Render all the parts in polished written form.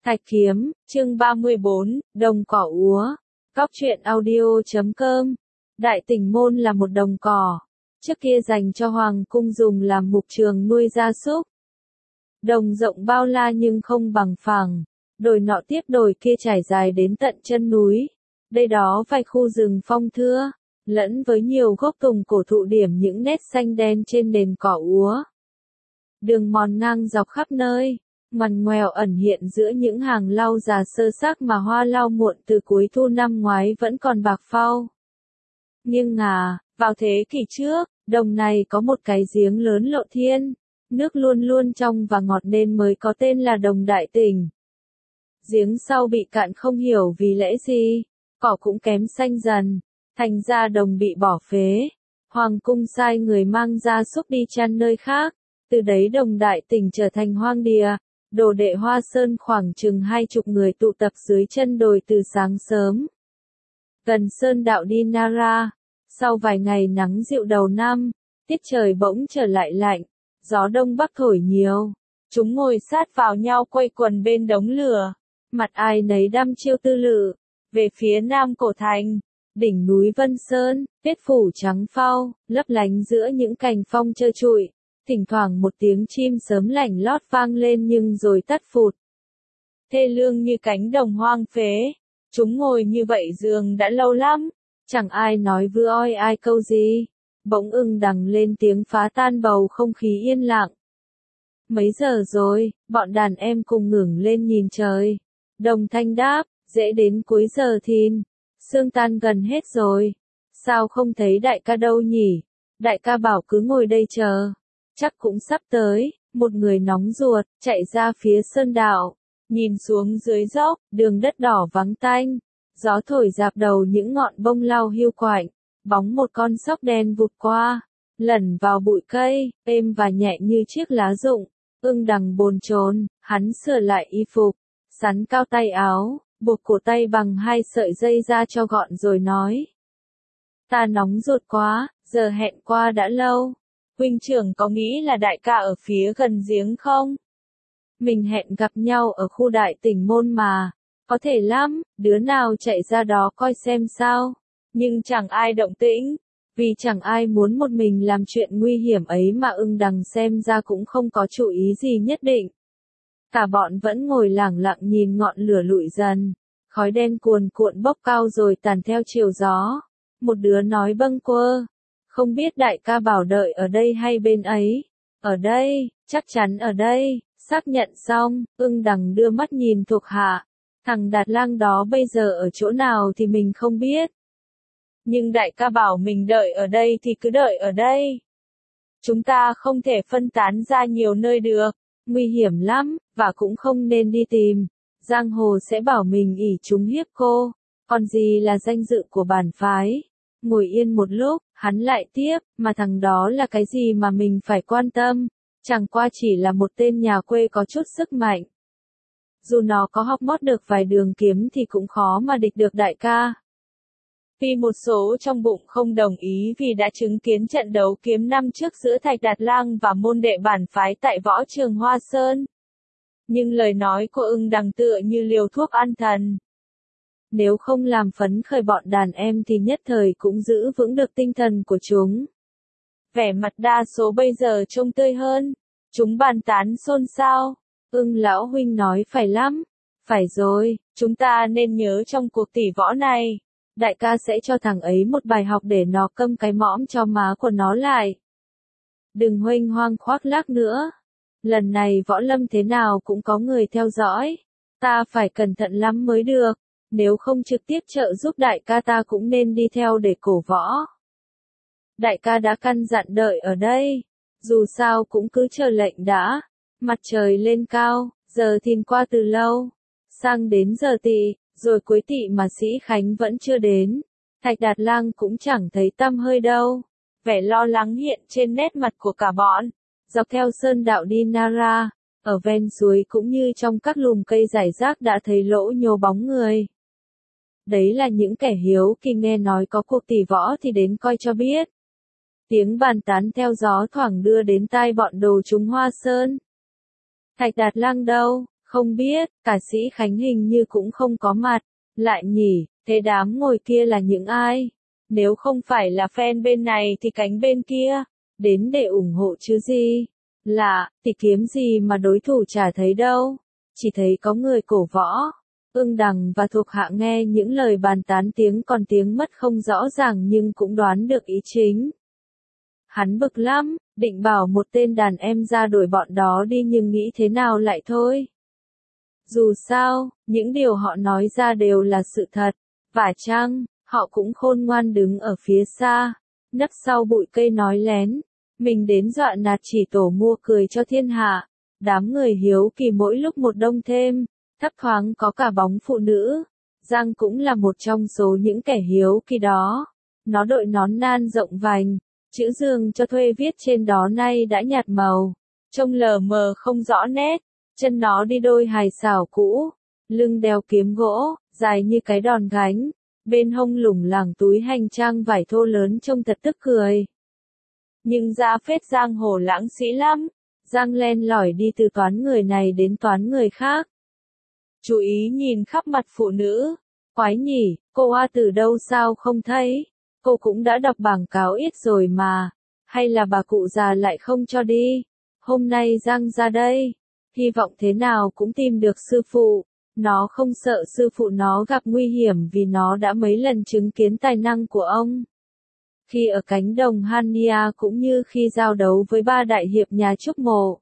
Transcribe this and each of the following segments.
Thạch Kiếm, chương 34, Đồng Cỏ Úa. Cóc truyện audio.com. Đại Tỉnh Môn là một đồng cỏ, trước kia dành cho hoàng cung dùng làm mục trường nuôi gia súc. Đồng rộng bao la nhưng không bằng phẳng, đồi nọ tiếp đồi kia trải dài đến tận chân núi. Đây đó vài khu rừng phong thưa, lẫn với nhiều gốc tùng cổ thụ điểm những nét xanh đen trên nền cỏ úa. Đường mòn ngang dọc khắp nơi, ngoằn ngoèo ẩn hiện giữa những hàng lau già sơ xác mà hoa lau muộn từ cuối thu năm ngoái vẫn còn bạc phau. Nhưng vào thế kỷ trước, đồng này có một cái giếng lớn lộ thiên, nước luôn luôn trong và ngọt nên mới có tên là Đồng Đại Tỉnh. Giếng sau bị cạn không hiểu vì lẽ gì, cỏ cũng kém xanh dần, thành ra đồng bị bỏ phế. Hoàng cung sai người mang gia súc đi chăn nơi khác, từ đấy Đồng Đại Tỉnh trở thành hoang địa. Đồ đệ Hoa Sơn khoảng chừng 20 người tụ tập dưới chân đồi từ sáng sớm. Gần sơn đạo đi Nara, sau vài ngày nắng dịu đầu năm, tiết trời bỗng trở lại lạnh, gió đông bắc thổi nhiều. Chúng ngồi sát vào nhau quây quần bên đống lửa, mặt ai nấy đăm chiêu tư lự. Về phía nam cổ thành, đỉnh núi Vân Sơn, tuyết phủ trắng phau, lấp lánh giữa những cành phong trơ trụi. Thỉnh thoảng một tiếng chim sớm lảnh lót vang lên nhưng rồi tắt phụt. Thê lương như cánh đồng hoang phế, chúng ngồi như vậy giường đã lâu lắm, chẳng ai nói vừa oi ai câu gì. Bỗng ưng đằng lên tiếng phá tan bầu không khí yên lặng. Mấy giờ rồi, bọn đàn em cùng ngẩng lên nhìn trời. Đồng thanh đáp, dễ đến cuối giờ thìn, sương tan gần hết rồi. Sao không thấy đại ca đâu nhỉ? Đại ca bảo cứ ngồi đây chờ. Chắc cũng sắp tới, một người nóng ruột, chạy ra phía sơn đạo, nhìn xuống dưới dốc, đường đất đỏ vắng tanh, gió thổi rạp đầu những ngọn bông lau hiu quạnh, bóng một con sóc đen vụt qua, lẩn vào bụi cây, êm và nhẹ như chiếc lá rụng. Ưng đằng bồn chồn, hắn sửa lại y phục, sắn cao tay áo, buộc cổ tay bằng 2 sợi dây ra cho gọn rồi nói. Ta nóng ruột quá, giờ hẹn qua đã lâu. Huynh trưởng có nghĩ là đại ca ở phía gần giếng không? Mình hẹn gặp nhau ở khu Đại Tỉnh Môn mà. Có thể lắm, đứa nào chạy ra đó coi xem sao. Nhưng chẳng ai động tĩnh, vì chẳng ai muốn một mình làm chuyện nguy hiểm ấy mà ưng đằng xem ra cũng không có chủ ý gì nhất định. Cả bọn vẫn ngồi lẳng lặng nhìn ngọn lửa lụi dần, khói đen cuồn cuộn bốc cao rồi tàn theo chiều gió. Một đứa nói bâng quơ. Không biết đại ca bảo đợi ở đây hay bên ấy. Ở đây, chắc chắn ở đây. Xác nhận xong, ưng đằng đưa mắt nhìn thuộc hạ. Thằng Đạt Lang đó bây giờ ở chỗ nào thì mình không biết. Nhưng đại ca bảo mình đợi ở đây thì cứ đợi ở đây. Chúng ta không thể phân tán ra nhiều nơi được. Nguy hiểm lắm, và cũng không nên đi tìm. Giang hồ sẽ bảo mình ỷ chúng hiếp cô. Còn gì là danh dự của bản phái. Ngồi yên một lúc, hắn lại tiếp, mà thằng đó là cái gì mà mình phải quan tâm, chẳng qua chỉ là một tên nhà quê có chút sức mạnh. Dù nó có học mót được vài đường kiếm thì cũng khó mà địch được đại ca. Vì một số trong bụng không đồng ý vì đã chứng kiến trận đấu kiếm năm trước giữa Thạch Đạt Lang và môn đệ bản phái tại võ trường Hoa Sơn. Nhưng lời nói của ưng đằng tựa như liều thuốc an thần. Nếu không làm phấn khởi bọn đàn em thì nhất thời cũng giữ vững được tinh thần của chúng. Vẻ mặt đa số bây giờ trông tươi hơn. Chúng bàn tán xôn xao. Ưng lão huynh nói phải lắm. Phải rồi, chúng ta nên nhớ trong cuộc tỷ võ này. Đại ca sẽ cho thằng ấy một bài học để nó câm cái mõm cho má của nó lại. Đừng huênh hoang khoác lác nữa. Lần này võ lâm thế nào cũng có người theo dõi. Ta phải cẩn thận lắm mới được. Nếu không trực tiếp trợ giúp đại ca ta cũng nên đi theo để cổ võ. Đại ca đã căn dặn đợi ở đây. Dù sao cũng cứ chờ lệnh đã. Mặt trời lên cao, giờ thìn qua từ lâu. Sang đến giờ tỵ, rồi cuối tỵ mà Sĩ Khánh vẫn chưa đến. Thạch Đạt Lang cũng chẳng thấy tăm hơi đâu. Vẻ lo lắng hiện trên nét mặt của cả bọn. Dọc theo sơn đạo đi Nara, ở ven suối cũng như trong các lùm cây rải rác đã thấy lỗ nhô bóng người. Đấy là những kẻ hiếu kỳ nghe nói có cuộc tỷ võ thì đến coi cho biết. Tiếng bàn tán theo gió thoảng đưa đến tai bọn đồ chúng Hoa Sơn. Thạch Đạt Lang đâu, Không biết, cả sĩ Khánh hình như cũng không có mặt. Lại nhỉ, thế đám ngồi kia là những ai? Nếu không phải là fan bên này thì cánh bên kia. Đến để ủng hộ chứ gì? Lạ, thì kiếm gì mà đối thủ chả thấy đâu. Chỉ thấy có người cổ võ. Ưng Đằng và thuộc hạ nghe những lời bàn tán tiếng mất không rõ ràng nhưng cũng đoán được ý chính. Hắn bực lắm, định bảo một tên đàn em ra đuổi bọn đó đi nhưng nghĩ thế nào lại thôi. Dù sao, những điều họ nói ra đều là sự thật. Và chăng, họ cũng khôn ngoan đứng ở phía xa, nấp sau bụi cây nói lén. Mình đến dọa nạt chỉ tổ mua cười cho thiên hạ. Đám người hiếu kỳ mỗi lúc một đông thêm, thấp thoáng có cả bóng phụ nữ. Giang cũng là một trong số những kẻ hiếu kỳ đó. Nó đội nón nan rộng vành, chữ giường cho thuê viết trên đó nay đã nhạt màu, trông lờ mờ không rõ nét. Chân nó đi đôi hài xảo cũ, lưng đeo kiếm gỗ, dài như cái đòn gánh, bên hông lủng lẳng túi hành trang vải thô lớn trông thật tức cười. Nhưng ra phết giang hồ lãng sĩ lắm, Giang len lỏi đi từ toán người này đến toán người khác. Chú ý nhìn khắp mặt phụ nữ, quái nhỉ, cô A từ đâu sao không thấy, cô cũng đã đọc bảng cáo ít rồi mà, hay là bà cụ già lại không cho đi, hôm nay Giang ra đây. Hy vọng thế nào cũng tìm được sư phụ. Nó không sợ sư phụ nó gặp nguy hiểm vì nó đã mấy lần chứng kiến tài năng của ông. Khi ở cánh đồng Hania cũng như khi giao đấu với ba đại hiệp nhà Trúc Mộ.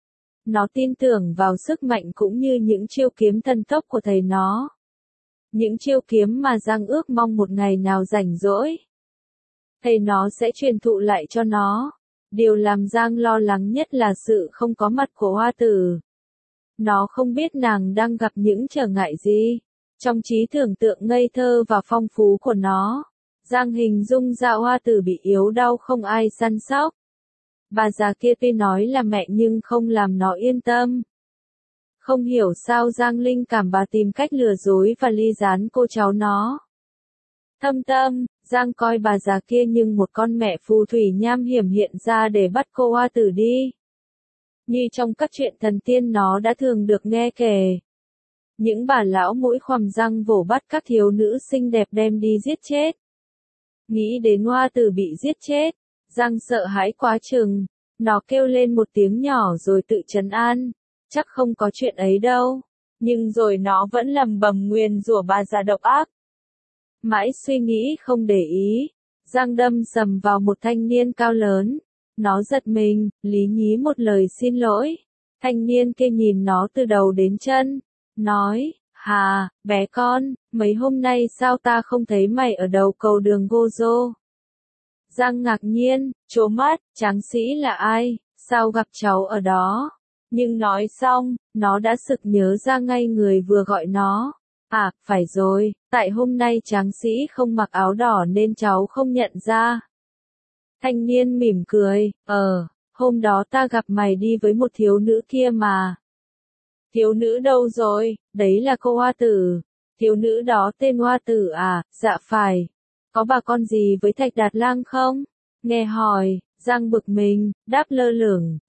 Nó tin tưởng vào sức mạnh cũng như những chiêu kiếm thần tốc của thầy nó. Những chiêu kiếm mà Giang ước mong một ngày nào rảnh rỗi, thầy nó sẽ truyền thụ lại cho nó. Điều làm Giang lo lắng nhất là sự không có mặt của Hoa Tử. Nó không biết nàng đang gặp những trở ngại gì. Trong trí tưởng tượng ngây thơ và phong phú của nó, Giang hình dung ra Hoa Tử bị yếu đau không ai săn sóc. Bà già kia tuy nói là mẹ nhưng không làm nó yên tâm. Không hiểu sao Giang linh cảm bà tìm cách lừa dối và ly gián cô cháu nó. Thâm tâm, Giang coi bà già kia như một con mẹ phù thủy nham hiểm hiện ra để bắt cô Hoa Tử đi. Như trong các chuyện thần tiên nó đã thường được nghe kể. Những bà lão mũi khoằm răng vỗ bắt các thiếu nữ xinh đẹp đem đi giết chết. Nghĩ đến Hoa Tử bị giết chết, Giang sợ hãi quá chừng. Nó kêu lên một tiếng nhỏ rồi tự trấn an. Chắc không có chuyện ấy đâu. Nhưng rồi nó vẫn lầm bầm nguyền rủa bà già độc ác. Mãi suy nghĩ không để ý, Giang đâm sầm vào một thanh niên cao lớn. Nó giật mình, lý nhí một lời xin lỗi. Thanh niên kia nhìn nó từ đầu đến chân, nói, hà, bé con, mấy hôm nay sao ta không thấy mày ở đầu cầu đường Gozo? Giang ngạc nhiên, trố mắt, tráng sĩ là ai, sao gặp cháu ở đó? Nhưng nói xong, nó đã sực nhớ ra ngay người vừa gọi nó. À, phải rồi, tại hôm nay tráng sĩ không mặc áo đỏ nên cháu không nhận ra. Thanh niên mỉm cười, hôm đó ta gặp mày đi với một thiếu nữ kia mà. Thiếu nữ đâu rồi, đấy là cô Hoa Tử. Thiếu nữ đó tên Hoa Tử à, dạ phải. Có bà con gì với Thạch Đạt Lang không? Nghe hỏi, Giang bực mình, đáp lơ lửng,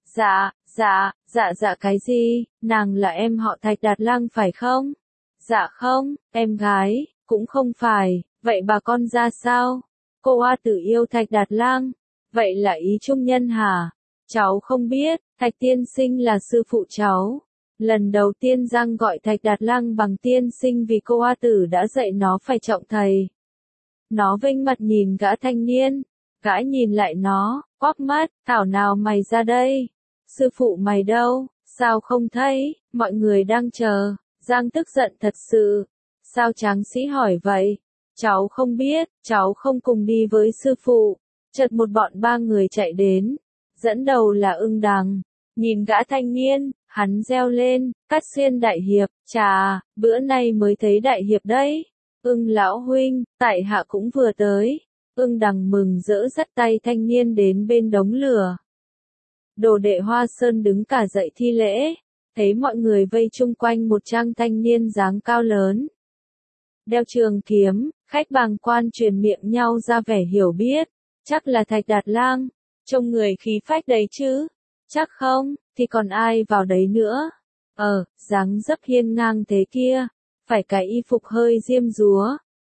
dạ cái gì, nàng là em họ Thạch Đạt Lang phải không? Dạ không, em gái, cũng không phải, vậy bà con ra sao? Cô Hoa Tử yêu Thạch Đạt Lang, vậy là ý trung nhân hả? Cháu không biết, Thạch tiên sinh là sư phụ cháu. Lần đầu tiên Giang gọi Thạch Đạt Lang bằng tiên sinh vì cô Hoa Tử đã dạy nó phải trọng thầy. Nó vênh mặt nhìn gã thanh niên, gã nhìn lại nó, quắc mắt, thảo nào mày ra đây? Sư phụ mày đâu, sao không thấy, mọi người đang chờ. Giang tức giận thật sự. Sao tráng sĩ hỏi vậy? Cháu không biết, cháu không cùng đi với sư phụ. Chợt một bọn ba người chạy đến. Dẫn đầu là Ưng Đằng. Nhìn gã thanh niên, hắn reo lên, Cát Xuyên đại hiệp, chà, bữa nay mới thấy đại hiệp đấy. Ưng lão huynh, tại hạ cũng vừa tới. Ưng Đằng mừng rỡ dắt tay thanh niên đến bên đống lửa. Đồ đệ Hoa Sơn đứng cả dậy thi lễ. Thấy mọi người vây chung quanh một trang thanh niên dáng cao lớn. Đeo trường kiếm, khách bàng quan truyền miệng nhau ra vẻ hiểu biết. Chắc là Thạch Đạt Lang, trông người khí phách đấy chứ. Chắc không, thì còn ai vào đấy nữa. Dáng dấp hiên ngang thế kia, phải cái y phục hơi diêm dúa.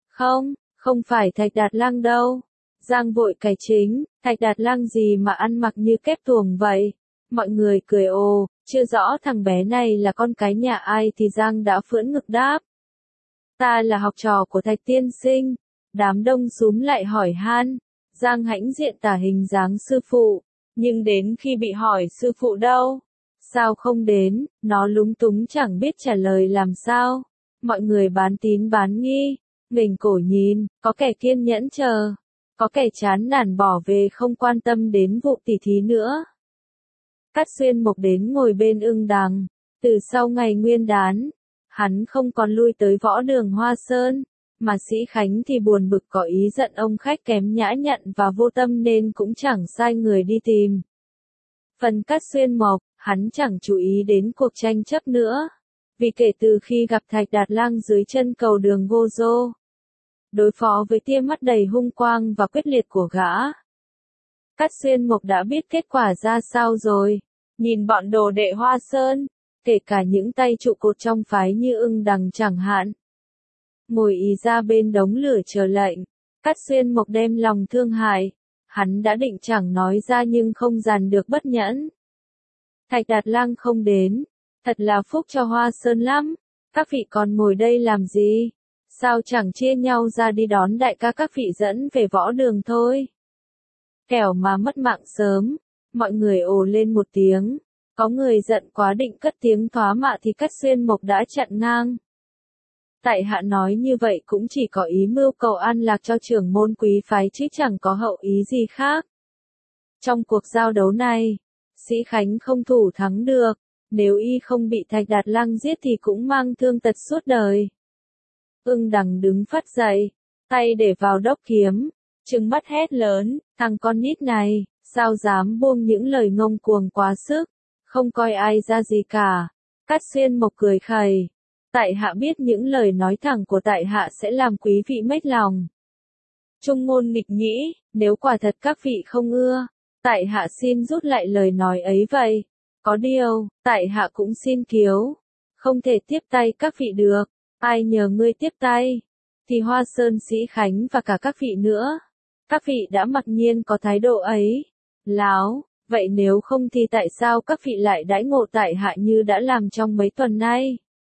Không phải Thạch Đạt Lang đâu. Giang vội cải chính, Thạch Đạt Lang gì mà ăn mặc như kép tuồng vậy. Mọi người cười ồ, chưa rõ thằng bé này là con cái nhà ai thì Giang đã phưỡng ngực đáp. Ta là học trò của Thạch tiên sinh. Đám đông xúm lại hỏi han. Giang hãnh diện tả hình dáng sư phụ, nhưng đến khi bị hỏi sư phụ đâu? Sao không đến? Nó lúng túng chẳng biết trả lời làm sao. Mọi người bán tín bán nghi, nghềnh cổ nhìn, có kẻ kiên nhẫn chờ, có kẻ chán nản bỏ về không quan tâm đến vụ tỉ thí nữa. Cát Xuyên Mộc đến ngồi bên Ưng Đằng, từ sau ngày Nguyên Đán, hắn không còn lui tới võ đường Hoa Sơn, mà Sĩ Khánh thì buồn bực có ý giận ông khách kém nhã nhặn và vô tâm nên cũng chẳng sai người đi tìm. Phần Cát Xuyên Mộc, hắn chẳng chú ý đến cuộc tranh chấp nữa, vì kể từ khi gặp Thạch Đạt Lang dưới chân cầu đường Gozo, đối phó với tia mắt đầy hung quang và quyết liệt của gã, Cát Xuyên Mộc đã biết kết quả ra sao rồi. Nhìn bọn đồ đệ Hoa Sơn, kể cả những tay trụ cột trong phái như Ưng Đằng chẳng hạn, ngồi ý ra bên đống lửa chờ lệnh, Cát Xuyên Mộc đem lòng thương hại, hắn đã định chẳng nói ra nhưng không dằn được bất nhẫn. Thạch Đạt Lang không đến, thật là phúc cho Hoa Sơn lắm, các vị còn ngồi đây làm gì? Sao chẳng chia nhau ra đi đón đại ca các vị dẫn về võ đường thôi? Kẻo mà mất mạng sớm, mọi người ồ lên một tiếng, có người giận quá định cất tiếng thoá mạ thì Cát Xuyên Mộc đã chặn ngang. Tại hạ nói như vậy cũng chỉ có ý mưu cầu an lạc cho trưởng môn quý phái chứ chẳng có hậu ý gì khác. Trong cuộc giao đấu này, Sĩ Khánh không thủ thắng được, nếu y không bị Thạch Đạt Lang giết thì cũng mang thương tật suốt đời. Ưng Đằng đứng phắt dậy, tay để vào đốc kiếm, trừng mắt hét lớn, thằng con nít này, sao dám buông những lời ngông cuồng quá sức, không coi ai ra gì cả. Cát Xuyên Mộc cười khẩy, tại hạ biết những lời nói thẳng của tại hạ sẽ làm quý vị mếch lòng. Trung ngôn nghịch nhĩ, nếu quả thật các vị không ưa, tại hạ xin rút lại lời nói ấy vậy. Có điều, tại hạ cũng xin kiếu, không thể tiếp tay các vị được, ai nhờ ngươi tiếp tay, thì Hoa Sơn Sĩ Khánh và cả các vị nữa. Các vị đã mặc nhiên có thái độ ấy. Láo, vậy nếu không thì tại sao các vị lại đãi ngộ tại hạ như đã làm trong mấy tuần nay?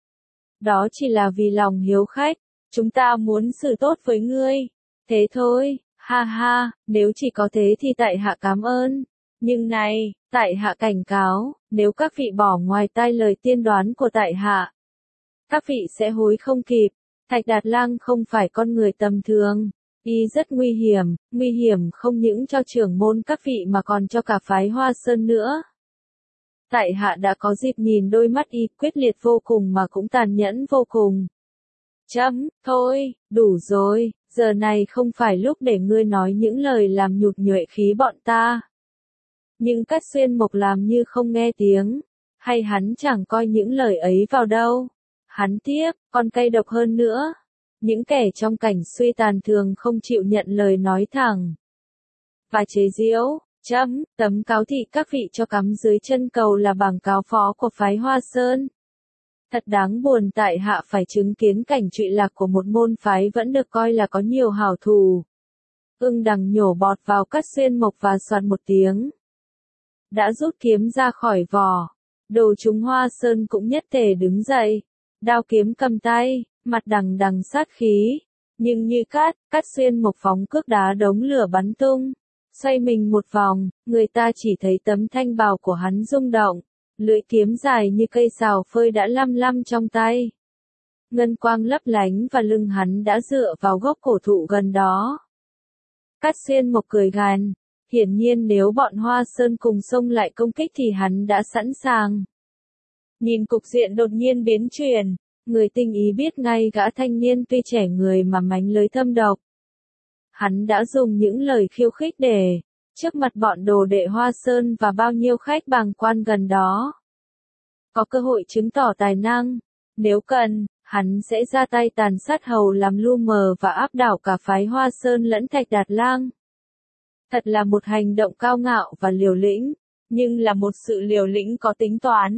Đó chỉ là vì lòng hiếu khách, chúng ta muốn xử tốt với ngươi. Thế thôi, ha ha, nếu chỉ có thế thì tại hạ cảm ơn. Nhưng này, tại hạ cảnh cáo, nếu các vị bỏ ngoài tai lời tiên đoán của tại hạ, các vị sẽ hối không kịp. Thạch Đạt Lang không phải con người tầm thường, y rất nguy hiểm không những cho trưởng môn các vị mà còn cho cả phái Hoa Sơn nữa. Tại hạ đã có dịp nhìn đôi mắt y quyết liệt vô cùng mà cũng tàn nhẫn vô cùng. Thôi, đủ rồi, giờ này không phải lúc để ngươi nói những lời làm nhụt nhuệ khí bọn ta. Nhưng Cát Xuyên Mộc làm như không nghe tiếng, hay hắn chẳng coi những lời ấy vào đâu. Hắn tiếp, còn cay độc hơn nữa. Những kẻ trong cảnh suy tàn thường không chịu nhận lời nói thẳng và chế giễu. Tấm cáo thị các vị cho cắm dưới chân cầu là bảng cáo phó của phái Hoa Sơn. Thật đáng buồn tại hạ phải chứng kiến cảnh trụy lạc của một môn phái vẫn được coi là có nhiều hảo thù. Ưng Đằng nhổ bọt vào Cát Xuyên Mộc và soạt một tiếng đã rút kiếm ra khỏi vỏ. Đồ chúng Hoa Sơn cũng nhất tề đứng dậy, đao kiếm cầm tay, mặt đằng đằng sát khí. Nhưng như Cát Xuyên Mộc phóng cước đá đống lửa bắn tung. Xoay mình một vòng, người ta chỉ thấy tấm thanh bào của hắn rung động, lưỡi kiếm dài như cây sào phơi đã lăm trong tay. Ngân quang lấp lánh và lưng hắn đã dựa vào gốc cổ thụ gần đó. Cát Xuyên Mộc cười gằn, hiển nhiên nếu bọn Hoa Sơn cùng xông lại công kích thì hắn đã sẵn sàng. Nhìn cục diện đột nhiên biến chuyển, người tinh ý biết ngay gã thanh niên tuy trẻ người mà mánh lưới thâm độc. Hắn đã dùng những lời khiêu khích để, trước mặt bọn đồ đệ Hoa Sơn và bao nhiêu khách bàng quan gần đó, có cơ hội chứng tỏ tài năng. Nếu cần, hắn sẽ ra tay tàn sát hầu làm lu mờ và áp đảo cả phái Hoa Sơn lẫn Thạch Đạt Lang. Thật là một hành động cao ngạo và liều lĩnh, nhưng là một sự liều lĩnh có tính toán.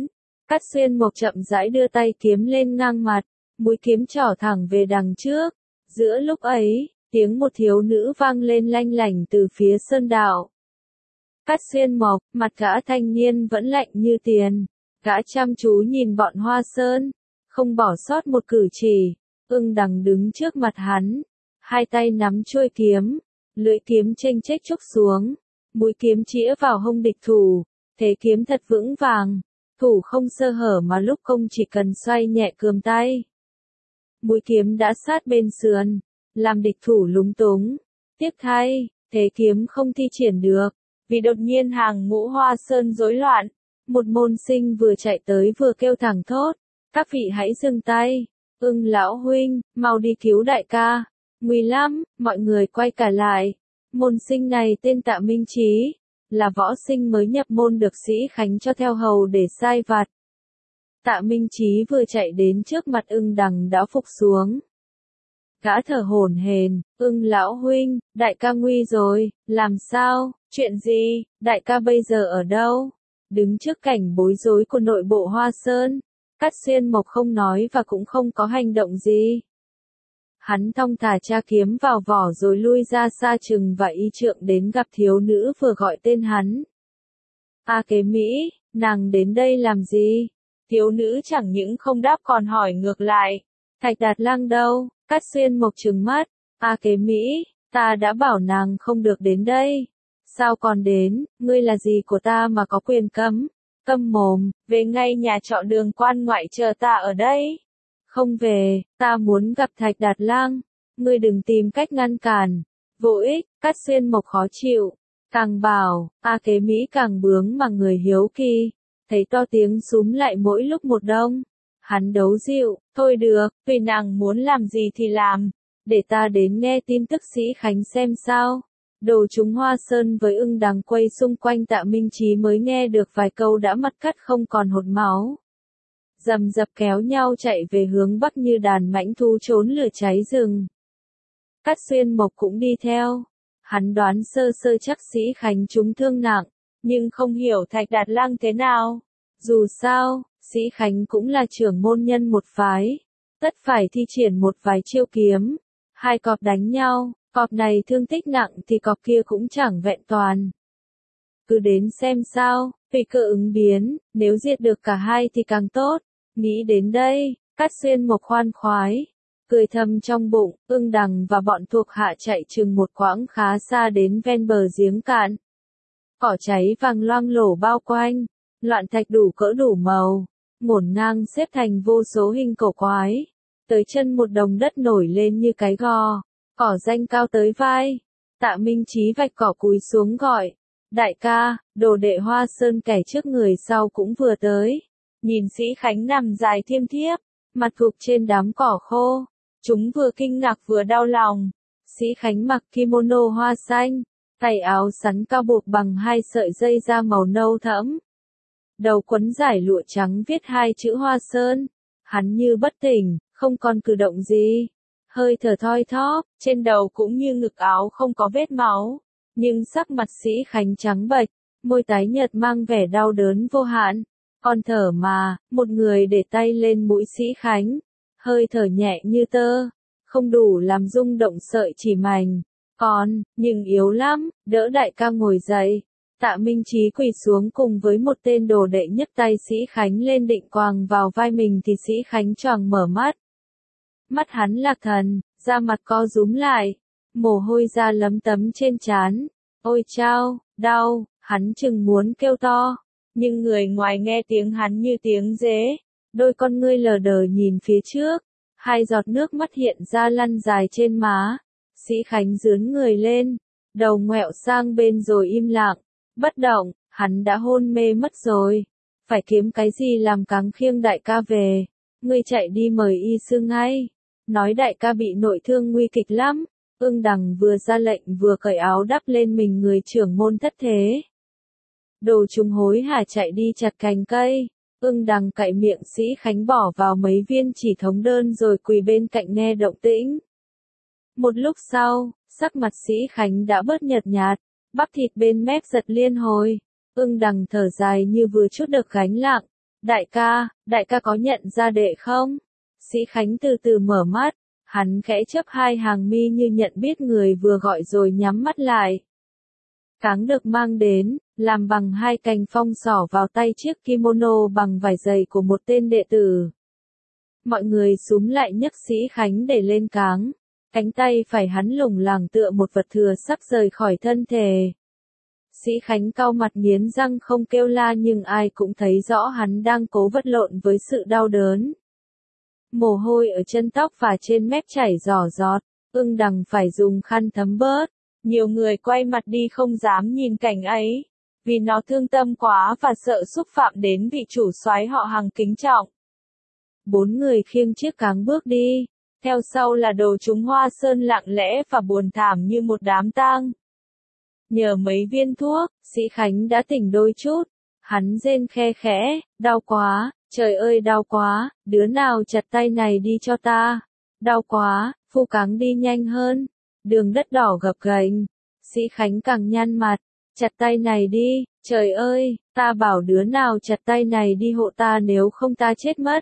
Cát Xuyên Mộc chậm rãi đưa tay kiếm lên ngang mặt, mũi kiếm trỏ thẳng về đằng trước. Giữa lúc ấy, tiếng một thiếu nữ vang lên lanh lảnh từ phía sơn đạo. Cát Xuyên Mộc, mặt gã thanh niên vẫn lạnh như tiền. Gã chăm chú nhìn bọn Hoa Sơn, không bỏ sót một cử chỉ. Ưng Đằng đứng trước mặt hắn, hai tay nắm chuôi kiếm, lưỡi kiếm chênh chếch chúc xuống, mũi kiếm chĩa vào hông địch thủ, thế kiếm thật vững vàng, thủ không sơ hở mà lúc công chỉ cần xoay nhẹ cườm tay. Mũi kiếm đã sát bên sườn, làm địch thủ lúng túng. Tiếc thay, thế kiếm không thi triển được, vì đột nhiên hàng ngũ Hoa Sơn rối loạn. Một môn sinh vừa chạy tới vừa kêu thẳng thốt, các vị hãy dừng tay, Ưng lão huynh, mau đi cứu đại ca, nguy lắm, mọi người quay cả lại. Môn sinh này tên Tạ Minh Chí, là võ sinh mới nhập môn được Sĩ Khánh cho theo hầu để sai vặt. Tạ Minh Chí vừa chạy đến trước mặt Ưng Đằng đã phục xuống. Gã thở hổn hển, Ưng lão huynh, đại ca nguy rồi, làm sao, chuyện gì, đại ca bây giờ ở đâu? Đứng trước cảnh bối rối của nội bộ Hoa Sơn, Cát Xuyên Mộc không nói và cũng không có hành động gì. Hắn thong thả tra kiếm vào vỏ rồi lui ra xa chừng và y trượng đến gặp thiếu nữ vừa gọi tên hắn. A Kế Mỹ, nàng đến đây làm gì? Thiếu nữ chẳng những không đáp còn hỏi ngược lại. Thạch Đạt Lang đâu? Cát Xuyên Mộc trừng mắt. A Kế Mỹ, ta đã bảo nàng không được đến đây. Sao còn đến, ngươi là gì của ta mà có quyền cấm? Câm mồm, về ngay nhà trọ Đường Quan Ngoại chờ ta ở đây. Không về, ta muốn gặp Thạch Đạt Lang. Ngươi đừng tìm cách ngăn cản. Vô ích, Cát Xuyên Mộc khó chịu. Càng bảo, A Kế Mỹ càng bướng mà người hiếu kỳ. Thấy to tiếng súm lại mỗi lúc một đông. Hắn đấu dịu, thôi được, tùy nàng muốn làm gì thì làm. Để ta đến nghe tin tức Sĩ Khánh xem sao. Đồ chúng Hoa Sơn với Ưng Đằng quay xung quanh Tạ Minh Chí mới nghe được vài câu đã mặt cắt không còn hột máu. Rầm rập kéo nhau chạy về hướng bắc như đàn mãnh thú trốn lửa cháy rừng. Cát Xuyên Mộc cũng đi theo. Hắn đoán sơ sơ chắc Sĩ Khánh trúng thương nặng, nhưng không hiểu Thạch Đạt Lang thế nào. Dù sao, Sĩ Khánh cũng là trưởng môn nhân một phái, tất phải thi triển một vài chiêu kiếm. Hai cọp đánh nhau, cọp này thương tích nặng thì cọp kia cũng chẳng vẹn toàn. Cứ đến xem sao, tùy cơ ứng biến, nếu diệt được cả hai thì càng tốt. Nghĩ đến đây, Cát Xuyên Mộc khoan khoái, cười thầm trong bụng. Ưng Đằng và bọn thuộc hạ chạy chừng một quãng khá xa đến ven bờ giếng cạn. Cỏ cháy vàng loang lổ bao quanh, loạn thạch đủ cỡ đủ màu, ngổn ngang xếp thành vô số hình cổ quái. Tới chân một đồng đất nổi lên như cái gò, cỏ danh cao tới vai. Tạ Minh Chí vạch cỏ cúi xuống gọi, đại ca, đồ đệ Hoa Sơn kẻ trước người sau cũng vừa tới. Nhìn Sĩ Khánh nằm dài thiêm thiếp, mặt gục trên đám cỏ khô. Chúng vừa kinh ngạc vừa đau lòng. Sĩ Khánh mặc kimono hoa xanh, tay áo sắn cao buộc bằng hai sợi dây da màu nâu thẫm. Đầu quấn dải lụa trắng viết hai chữ Hoa Sơn. Hắn như bất tỉnh, không còn cử động gì. Hơi thở thoi thóp, trên đầu cũng như ngực áo không có vết máu. Nhưng sắc mặt Sĩ Khánh trắng bệch, môi tái nhợt mang vẻ đau đớn vô hạn. Còn thở mà, một người để tay lên mũi Sĩ Khánh. Hơi thở nhẹ như tơ, không đủ làm rung động sợi chỉ mảnh. Nhưng yếu lắm, đỡ đại ca ngồi dậy. Tạ Minh Chí quỳ xuống cùng với một tên đồ đệ nhấc tay Sĩ Khánh lên định quàng vào vai mình thì Sĩ Khánh choàng mở mắt. Mắt hắn lạc thần, da mặt co rúm lại, mồ hôi ra lấm tấm trên trán. Ôi chao, đau, hắn chừng muốn kêu to, nhưng người ngoài nghe tiếng hắn như tiếng dế. Đôi con ngươi lờ đờ nhìn phía trước, hai giọt nước mắt hiện ra lăn dài trên má. Sĩ Khánh dướn người lên, đầu ngoẹo sang bên rồi im lặng, bất động. Hắn đã hôn mê mất rồi. Phải kiếm cái gì làm cáng khiêng đại ca về. Ngươi chạy đi mời y sư ngay. Nói đại ca bị nội thương nguy kịch lắm. Ưng Đằng vừa ra lệnh vừa cởi áo đắp lên mình người trưởng môn thất thế. Đồ chúng hối hả chạy đi chặt cành cây. Ưng Đằng cạy miệng Sĩ Khánh bỏ vào mấy viên chỉ thống đơn rồi quỳ bên cạnh nghe động tĩnh. Một lúc sau, sắc mặt Sĩ Khánh đã bớt nhợt nhạt, bắp thịt bên mép giật liên hồi. Ưng Đằng thở dài như vừa trút được gánh nặng, đại ca có nhận ra đệ không? Sĩ Khánh từ từ mở mắt, hắn khẽ chớp hai hàng mi như nhận biết người vừa gọi rồi nhắm mắt lại. Cáng được mang đến, làm bằng hai cành phong xỏ vào tay chiếc kimono bằng vải dày của một tên đệ tử. Mọi người xúm lại nhấc Sĩ Khánh để lên cáng, cánh tay phải hắn lủng lẳng tựa một vật thừa sắp rời khỏi thân thể. Sĩ Khánh cau mặt nghiến răng không kêu la nhưng ai cũng thấy rõ hắn đang cố vật lộn với sự đau đớn. Mồ hôi ở chân tóc và trên mép chảy rỏ rọt, Ưng Đằng phải dùng khăn thấm bớt. Nhiều người quay mặt đi không dám nhìn cảnh ấy, vì nó thương tâm quá và sợ xúc phạm đến vị chủ soái họ Hàng kính trọng. 4 người khiêng chiếc cáng bước đi, theo sau là đồ chúng Hoa Sơn lặng lẽ và buồn thảm như một đám tang. Nhờ mấy viên thuốc, Sĩ Khánh đã tỉnh đôi chút, hắn rên khe khẽ, đau quá, trời ơi đau quá, đứa nào chặt tay này đi cho ta, đau quá, phu cáng đi nhanh hơn. Đường đất đỏ gập ghềnh, Sĩ Khánh càng nhăn mặt, chặt tay này đi, trời ơi, ta bảo đứa nào chặt tay này đi hộ ta nếu không ta chết mất.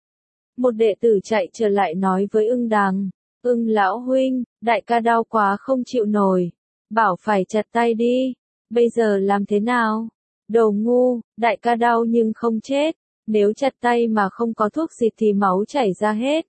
Một đệ tử chạy trở lại nói với Ưng Đằng, Ưng lão huynh, đại ca đau quá không chịu nổi, bảo phải chặt tay đi, bây giờ làm thế nào? Đồ ngu, đại ca đau nhưng không chết, nếu chặt tay mà không có thuốc xịt thì máu chảy ra hết.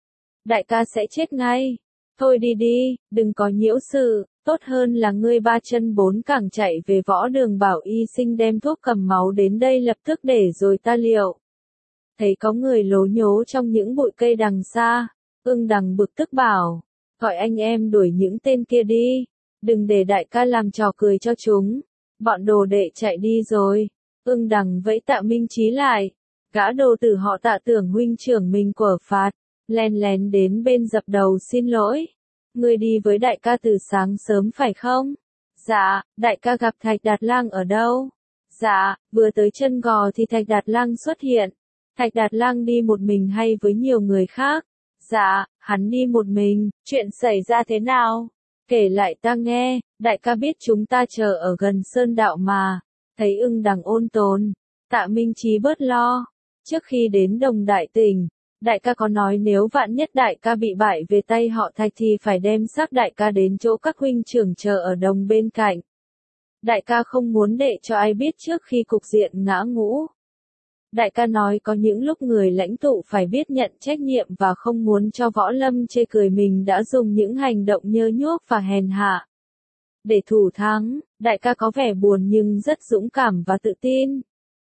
Đại ca sẽ chết ngay. Thôi đi đi, đừng có nhiễu sự, tốt hơn là ngươi ba chân bốn cẳng chạy về võ đường bảo y sinh đem thuốc cầm máu đến đây lập tức để rồi ta liệu. Thấy có người lố nhố trong những bụi cây đằng xa, Ưng Đằng bực tức bảo, gọi anh em đuổi những tên kia đi, đừng để đại ca làm trò cười cho chúng. Bọn đồ đệ chạy đi rồi, Ưng Đằng vẫy Tạ Minh Chí lại, gã đồ tử họ Tạ tưởng huynh trưởng mình quở phạt. Len lén đến bên dập đầu xin lỗi. Ngươi đi với đại ca từ sáng sớm phải không? Dạ, đại ca gặp Thạch Đạt Lang ở đâu? Dạ, vừa tới chân gò thì Thạch Đạt Lang xuất hiện. Thạch Đạt Lang đi một mình hay với nhiều người khác? Dạ, hắn đi một mình, chuyện xảy ra thế nào? Kể lại ta nghe, đại ca biết chúng ta chờ ở gần Sơn Đạo mà. Thấy Ưng Đằng ôn tồn, Tạ Minh Chí bớt lo. Trước khi đến Đồng Đại Tỉnh, đại ca có nói nếu vạn nhất đại ca bị bại về tay họ Thạch thì phải đem xác đại ca đến chỗ các huynh trưởng chờ ở đồng bên cạnh. Đại ca không muốn để cho ai biết trước khi cục diện ngã ngũ. Đại ca nói có những lúc người lãnh tụ phải biết nhận trách nhiệm và không muốn cho Võ Lâm chê cười mình đã dùng những hành động nhơ nhuốc và hèn hạ. Để thủ thắng, đại ca có vẻ buồn nhưng rất dũng cảm và tự tin.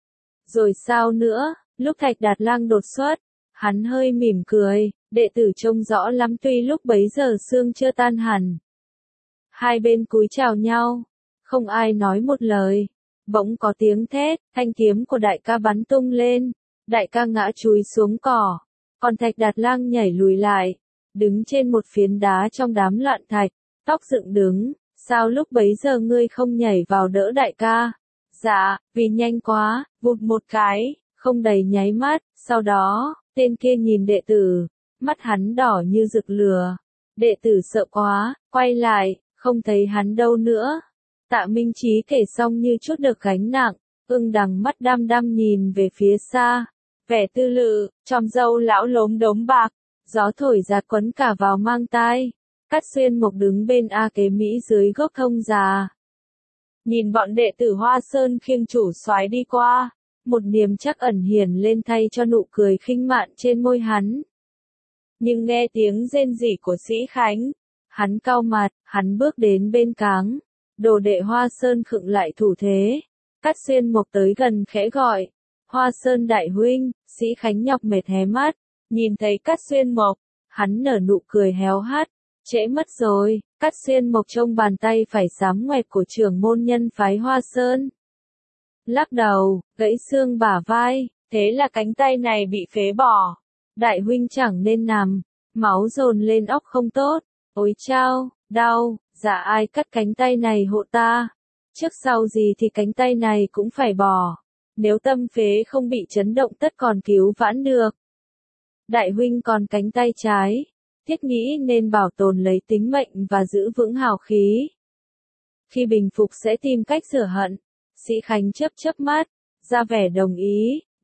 Rồi sao nữa, lúc Thạch Đạt Lang đột xuất, hắn hơi mỉm cười, đệ tử trông rõ lắm tuy lúc bấy giờ sương chưa tan hẳn. Hai bên cúi chào nhau, không ai nói một lời. Bỗng có tiếng thét, thanh kiếm của đại ca bắn tung lên, đại ca ngã chúi xuống cỏ, còn Thạch Đạt Lang nhảy lùi lại, đứng trên một phiến đá trong đám loạn thạch, tóc dựng đứng, sao lúc bấy giờ ngươi không nhảy vào đỡ đại ca? Dạ, vì nhanh quá, vụt một cái, không đầy nháy mắt, sau đó, tên kia nhìn đệ tử, mắt hắn đỏ như rực lửa, đệ tử sợ quá, quay lại, không thấy hắn đâu nữa. Tạ Minh Chí kể xong như chút được gánh nặng, Ưng Đằng mắt đăm đăm nhìn về phía xa, vẻ tư lự, chòm râu lão lốm đốm bạc, gió thổi giạt quấn cả vào mang tai. Cát Xuyên Mộc đứng bên A Kế Mỹ dưới gốc thông già. Nhìn bọn đệ tử Hoa Sơn khiêng chủ soái đi qua, một niềm chắc ẩn hiển lên thay cho nụ cười khinh mạn trên môi hắn. Nhưng nghe tiếng rên rỉ của Sĩ Khánh, hắn cau mặt, hắn bước đến bên cáng. Đồ đệ Hoa Sơn khựng lại thủ thế. Cát Xuyên Mộc tới gần khẽ gọi, Hoa Sơn đại huynh. Sĩ Khánh nhọc mệt hé mắt, nhìn thấy Cát Xuyên Mộc, hắn nở nụ cười héo hắt, trễ mất rồi. Cát Xuyên Mộc trông bàn tay phải xám ngoẹt của trưởng môn nhân phái Hoa Sơn. Lắc đầu, gãy xương bả vai, thế là cánh tay này bị phế bỏ. Đại huynh chẳng nên nằm, máu dồn lên óc không tốt. Ôi chao, đau, dạ ai cắt cánh tay này hộ ta. Trước sau gì thì cánh tay này cũng phải bỏ. Nếu tâm phế không bị chấn động tất còn cứu vãn được. Đại huynh còn cánh tay trái, thiết nghĩ nên bảo tồn lấy tính mệnh và giữ vững hào khí. Khi bình phục sẽ tìm cách rửa hận. Sĩ Khánh chớp chớp mắt, ra vẻ đồng ý,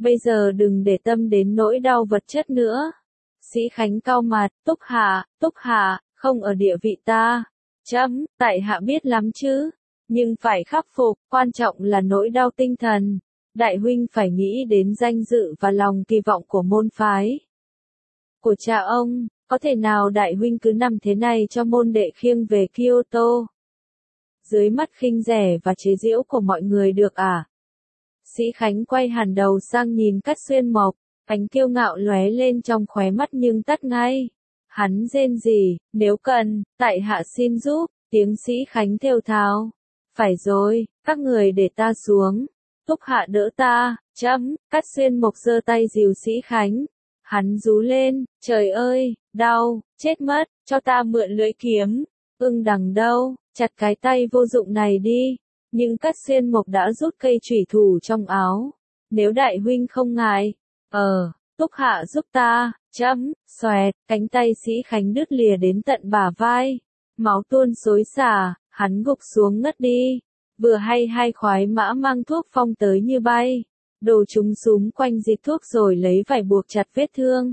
bây giờ đừng để tâm đến nỗi đau vật chất nữa. Sĩ Khánh cau mặt, Túc Hạ, không ở địa vị ta. Chấm, tại hạ biết lắm chứ. Nhưng phải khắc phục, quan trọng là nỗi đau tinh thần. Đại huynh phải nghĩ đến danh dự và lòng kỳ vọng của môn phái. Của cha ông, có thể nào đại huynh cứ nằm thế này cho môn đệ khiêng về Kyoto? Dưới mắt khinh rẻ và chế giễu của mọi người được à? Sĩ Khánh quay hẳn đầu sang nhìn Cát Xuyên Mộc, ánh kiêu ngạo lóe lên trong khóe mắt nhưng tắt ngay. Hắn rên rỉ, nếu cần, tại hạ xin giúp, tiếng Sĩ Khánh thều thào. Phải rồi, các người để ta xuống. Túc Hạ đỡ ta, chấm, Cát Xuyên Mộc giơ tay dìu Sĩ Khánh. Hắn rú lên, trời ơi, đau, chết mất, cho ta mượn lưỡi kiếm. Đằng đâu, chặt cái tay vô dụng này đi. Nhưng Cát Xuyên Mộc đã rút cây chủy thủ trong áo. Nếu đại huynh không ngại, Túc Hạ giúp ta, chấm, xoẹt, cánh tay Sĩ Khánh đứt lìa đến tận bả vai. Máu tuôn xối xả, hắn gục xuống ngất đi. Vừa hay hai khoái mã mang thuốc phong tới như bay. Đồ chúng xúm quanh dịch thuốc rồi lấy vải buộc chặt vết thương.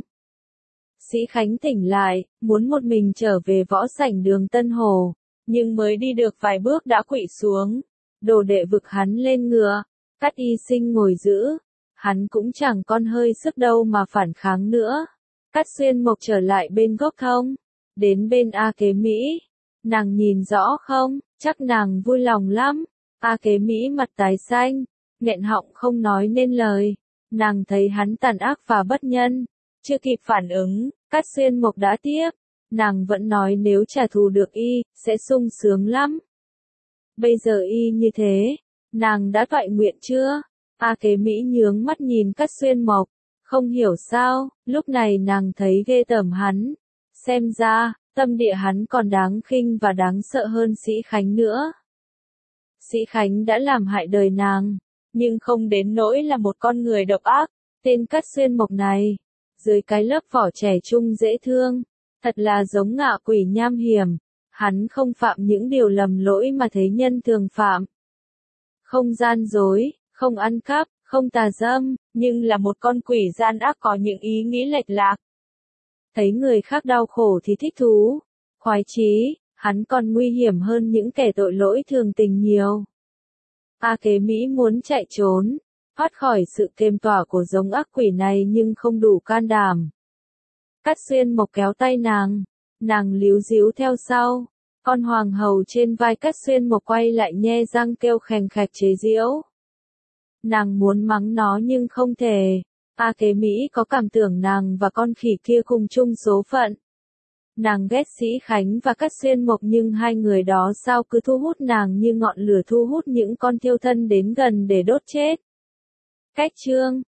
Sĩ Khánh tỉnh lại, muốn một mình trở về võ sảnh đường Tân Hồ. Nhưng mới đi được vài bước đã quỵ xuống. Đồ đệ vực hắn lên ngựa. Cát Y Sinh ngồi giữ. Hắn cũng chẳng còn hơi sức đâu mà phản kháng nữa. Cát Xuyên Mộc trở lại bên gốc thông. Đến bên A Kế Mỹ. Nàng nhìn rõ không? Chắc nàng vui lòng lắm. A Kế Mỹ mặt tái xanh. Nghẹn họng không nói nên lời. Nàng thấy hắn tàn ác và bất nhân. Chưa kịp phản ứng, Cát Xuyên Mộc đã tiếp. Nàng vẫn nói nếu trả thù được y, sẽ sung sướng lắm. Bây giờ y như thế, nàng đã toại nguyện chưa? A Kế Mỹ nhướng mắt nhìn Cát Xuyên Mộc. Không hiểu sao, lúc này nàng thấy ghê tởm hắn. Xem ra, tâm địa hắn còn đáng khinh và đáng sợ hơn Sĩ Khánh nữa. Sĩ Khánh đã làm hại đời nàng, nhưng không đến nỗi là một con người độc ác. Tên Cát Xuyên Mộc này, dưới cái lớp vỏ trẻ trung dễ thương, thật là giống ngạ quỷ nham hiểm. Hắn không phạm những điều lầm lỗi mà thế nhân thường phạm. Không gian dối, không ăn cắp, không tà dâm, nhưng là một con quỷ gian ác có những ý nghĩ lệch lạc. Thấy người khác đau khổ thì thích thú, khoái chí, hắn còn nguy hiểm hơn những kẻ tội lỗi thường tình nhiều. A Kế Mỹ muốn chạy trốn, thoát khỏi sự kềm tỏa của giống ác quỷ này nhưng không đủ can đảm. Cát Xuyên Mộc kéo tay nàng líu díu theo sau. Con hoàng hầu trên vai Cát Xuyên Mộc quay lại nhe răng kêu khènh khạch chế giễu. Nàng muốn mắng nó nhưng không thể. A Kế Mỹ có cảm tưởng nàng và con khỉ kia cùng chung số phận. Nàng ghét Sĩ Khánh và Cát Xuyên Mộc nhưng hai người đó sao cứ thu hút nàng như ngọn lửa thu hút những con thiêu thân đến gần để đốt chết. Cách chương